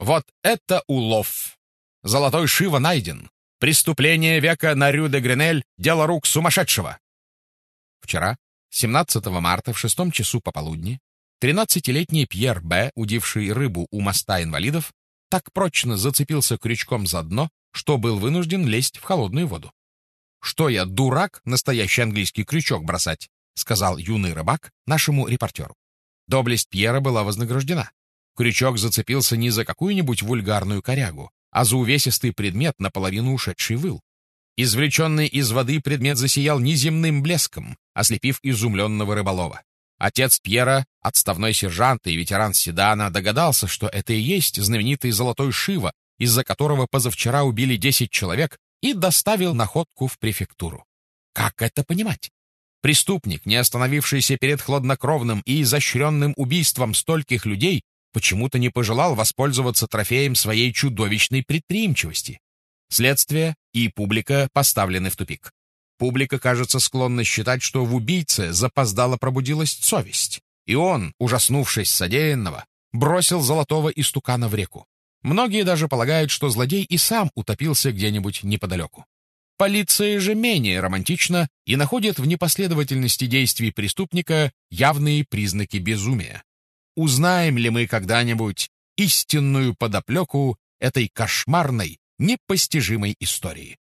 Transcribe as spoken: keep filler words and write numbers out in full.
Вот это улов! Золотой Шива найден. Преступление века на Рю-де-Гренель — дело рук сумасшедшего. Вчера, семнадцатого марта, в шестом часу пополудни, тринадцатилетний Пьер Б., удивший рыбу у моста инвалидов, так прочно зацепился крючком за дно, что был вынужден лезть в холодную воду. «Что я, дурак, настоящий английский крючок бросать?» — сказал юный рыбак нашему репортеру. Доблесть Пьера была вознаграждена. Крючок зацепился не за какую-нибудь вульгарную корягу, а за увесистый предмет, наполовину ушедший выл. Извлеченный из воды предмет засиял неземным блеском, ослепив изумленного рыболова. Отец Пьера, отставной сержант и ветеран Седана, догадался, что это и есть знаменитый золотой Шива, из-за которого позавчера убили десять человек, и доставил находку в префектуру. Как это понимать? Преступник, не остановившийся перед хладнокровным и изощренным убийством стольких людей, почему-то не пожелал воспользоваться трофеем своей чудовищной предприимчивости. Следствие и публика поставлены в тупик. Публика, кажется, склонна считать, что в убийце запоздало пробудилась совесть, и он, ужаснувшись содеянного, бросил золотого истукана в реку. Многие даже полагают, что злодей и сам утопился где-нибудь неподалеку. Полиция же менее романтична и находит в непоследовательности действий преступника явные признаки безумия. Узнаем ли мы когда-нибудь истинную подоплеку этой кошмарной, непостижимой истории?